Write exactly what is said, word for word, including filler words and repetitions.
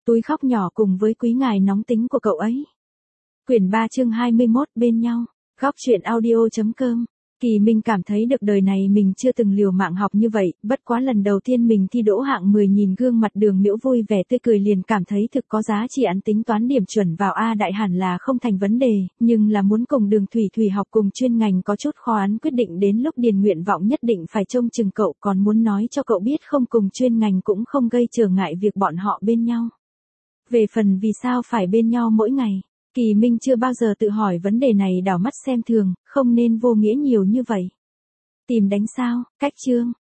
túi khóc nhỏ cùng với quý ngài nóng tính của cậu ấy. Quyển ba chương hai mươi mốt bên nhau. Góc truyện audio chấm com. Kỳ Minh cảm thấy được đời này mình chưa từng liều mạng học như vậy, bất quá lần đầu tiên mình thi đỗ hạng mười nhìn gương mặt Đường Miễu vui vẻ tươi cười liền cảm thấy thực có giá trị, án tính toán điểm chuẩn vào A đại hẳn là không thành vấn đề, nhưng là muốn cùng Đường Thủy Thủy học cùng chuyên ngành có chút khó, án quyết định đến lúc điền nguyện vọng nhất định phải trông chừng cậu, còn muốn nói cho cậu biết không cùng chuyên ngành cũng không gây trở ngại việc bọn họ bên nhau. Về phần vì sao phải bên nhau mỗi ngày, Kỳ Minh chưa bao giờ tự hỏi vấn đề này, đảo mắt xem thường, không nên vô nghĩa nhiều như vậy. Tìm đánh sao, cách chương,